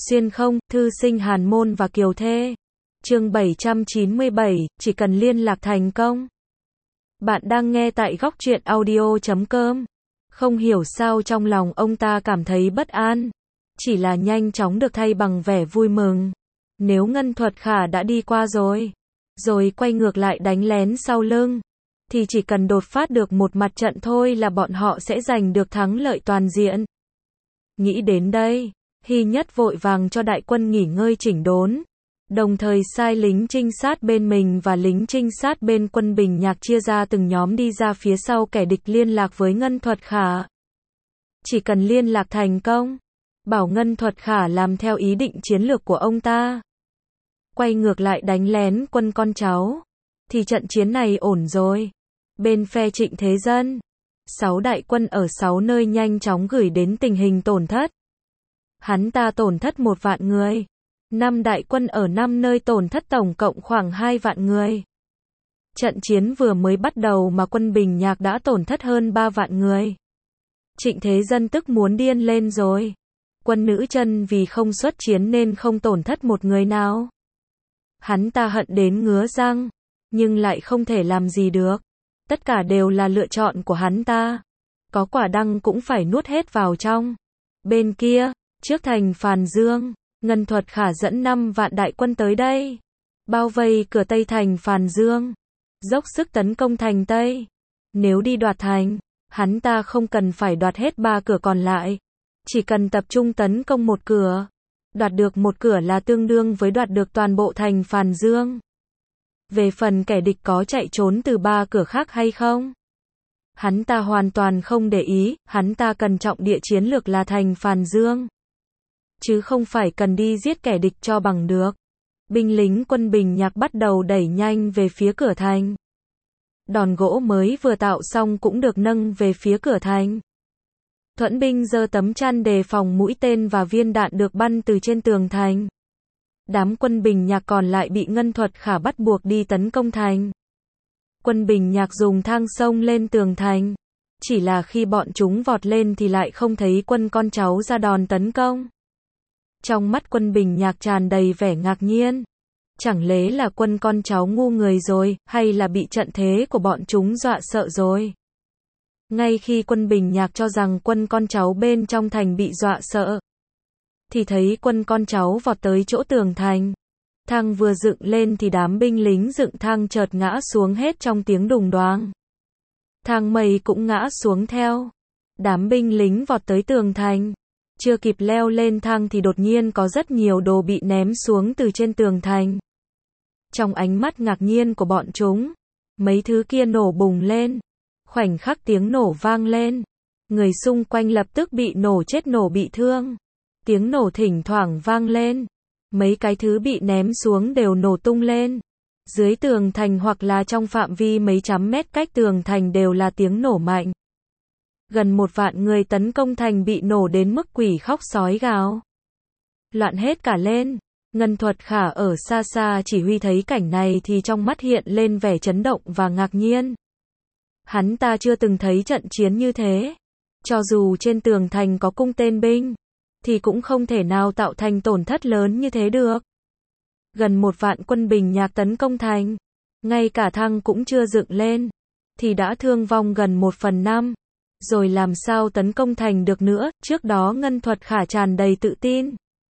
Xuyên không, thư sinh Hàn Môn và Kiều Thê. Chương 797, chỉ cần liên lạc thành công. Bạn đang nghe tại góc truyện audio.com. Không hiểu sao trong lòng ông ta cảm thấy bất an. Chỉ là nhanh chóng được thay bằng vẻ vui mừng. Nếu Ngân Thuật Khả đã đi qua rồi quay ngược lại đánh lén sau lưng, thì chỉ cần đột phát được một mặt trận thôi là bọn họ sẽ giành được thắng lợi toàn diện. Nghĩ đến đây, Hy Nhất vội vàng cho đại quân nghỉ ngơi chỉnh đốn, đồng thời sai lính trinh sát bên mình và lính trinh sát bên Quân Bình Nhạc chia ra từng nhóm đi ra phía sau kẻ địch liên lạc với Ngân Thuật Khả. Chỉ cần liên lạc thành công, bảo Ngân Thuật Khả làm theo ý định chiến lược của ông ta, quay ngược lại đánh lén quân con cháu, thì trận chiến này ổn rồi. Bên phe Trịnh Thế Dân, 6 đại quân ở 6 nơi nhanh chóng gửi đến tình hình tổn thất. Hắn ta tổn thất 1 vạn người. 5 đại quân ở 5 nơi tổn thất tổng cộng khoảng 2 vạn người. Trận chiến vừa mới bắt đầu mà Quân Bình Nhạc đã tổn thất hơn 3 vạn người. Trịnh Thế Dân tức muốn điên lên rồi. Quân Nữ Chân vì không xuất chiến nên không tổn thất một người nào. Hắn ta hận đến ngứa răng, nhưng lại không thể làm gì được. Tất cả đều là lựa chọn của hắn ta. Có quả đắng cũng phải nuốt hết vào trong. Bên kia, trước thành Phàn Dương, Ngân Thuật Khả dẫn 5 vạn đại quân tới đây, bao vây cửa Tây thành Phàn Dương, dốc sức tấn công thành Tây. Nếu đi đoạt thành, hắn ta không cần phải đoạt hết 3 cửa còn lại, chỉ cần tập trung tấn công một cửa. Đoạt được một cửa là tương đương với đoạt được toàn bộ thành Phàn Dương. Về phần kẻ địch có chạy trốn từ 3 cửa khác hay không, hắn ta hoàn toàn không để ý, hắn ta cần trọng địa chiến lược là thành Phàn Dương, chứ không phải cần đi giết kẻ địch cho bằng được. Binh lính Quân Bình Nhạc bắt đầu đẩy nhanh về phía cửa thành. Đòn gỗ mới vừa tạo xong cũng được nâng về phía cửa thành. Thuẫn binh giơ tấm chắn đề phòng mũi tên và viên đạn được bắn từ trên tường thành. Đám Quân Bình Nhạc còn lại bị Ngân Thuật Khả bắt buộc đi tấn công thành. Quân Bình Nhạc dùng thang sông lên tường thành. Chỉ là khi bọn chúng vọt lên thì lại không thấy quân con cháu ra đòn tấn công. Trong mắt Quân Bình Nhạc tràn đầy vẻ ngạc nhiên. Chẳng lẽ là quân con cháu ngu người rồi, hay là bị trận thế của bọn chúng dọa sợ rồi? Ngay khi Quân Bình Nhạc cho rằng quân con cháu bên trong thành bị dọa sợ, thì thấy quân con cháu vọt tới chỗ tường thành. Thang vừa dựng lên thì đám binh lính dựng thang chợt ngã xuống hết trong tiếng đùng đoàng. Thang mây cũng ngã xuống theo. Đám binh lính vọt tới tường thành. Chưa kịp leo lên thang thì đột nhiên có rất nhiều đồ bị ném xuống từ trên tường thành. Trong ánh mắt ngạc nhiên của bọn chúng, mấy thứ kia nổ bùng lên. Khoảnh khắc tiếng nổ vang lên, người xung quanh lập tức bị nổ chết nổ bị thương. Tiếng nổ thỉnh thoảng vang lên, mấy cái thứ bị ném xuống đều nổ tung lên. Dưới tường thành hoặc là trong phạm vi mấy trăm mét cách tường thành đều là tiếng nổ mạnh. Gần 1 vạn người tấn công thành bị nổ đến mức quỷ khóc sói gào. Loạn hết cả lên. Ngân Thuật Khả ở xa xa chỉ huy thấy cảnh này thì trong mắt hiện lên vẻ chấn động và ngạc nhiên. Hắn ta chưa từng thấy trận chiến như thế. Cho dù trên tường thành có cung tên binh, thì cũng không thể nào tạo thành tổn thất lớn như thế được. Gần 1 vạn Quân Bình Nhạc tấn công thành, ngay cả thang cũng chưa dựng lên, thì đã thương vong gần 1/5. Rồi làm sao tấn công thành được nữa? Trước đó Ngân Thuật Khả tràn đầy tự tin.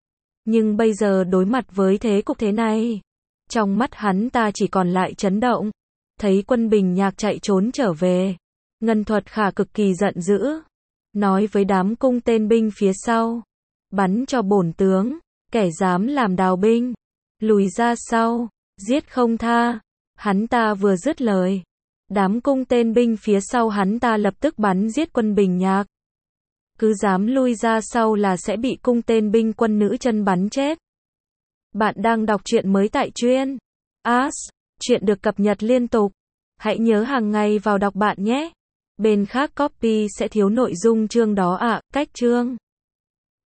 Nhưng bây giờ đối mặt với thế cục thế này, trong mắt hắn ta chỉ còn lại chấn động. Thấy Quân Bình Nhạc chạy trốn trở về, Ngân Thuật Khả cực kỳ giận dữ, nói với đám cung tên binh phía sau, bắn cho bổn tướng, kẻ dám làm đào binh, lùi ra sau, giết không tha. Hắn ta vừa dứt lời, đám cung tên binh phía sau hắn ta lập tức bắn giết Quân Bình Nhạc. Cứ dám lui ra sau là sẽ bị cung tên binh Quân Nữ Chân bắn chết. Bạn đang đọc truyện mới tại truyện As. Chuyện được cập nhật liên tục. Hãy nhớ hàng ngày vào đọc bạn nhé. Bên khác copy sẽ thiếu nội dung chương đó ạ. Cách chương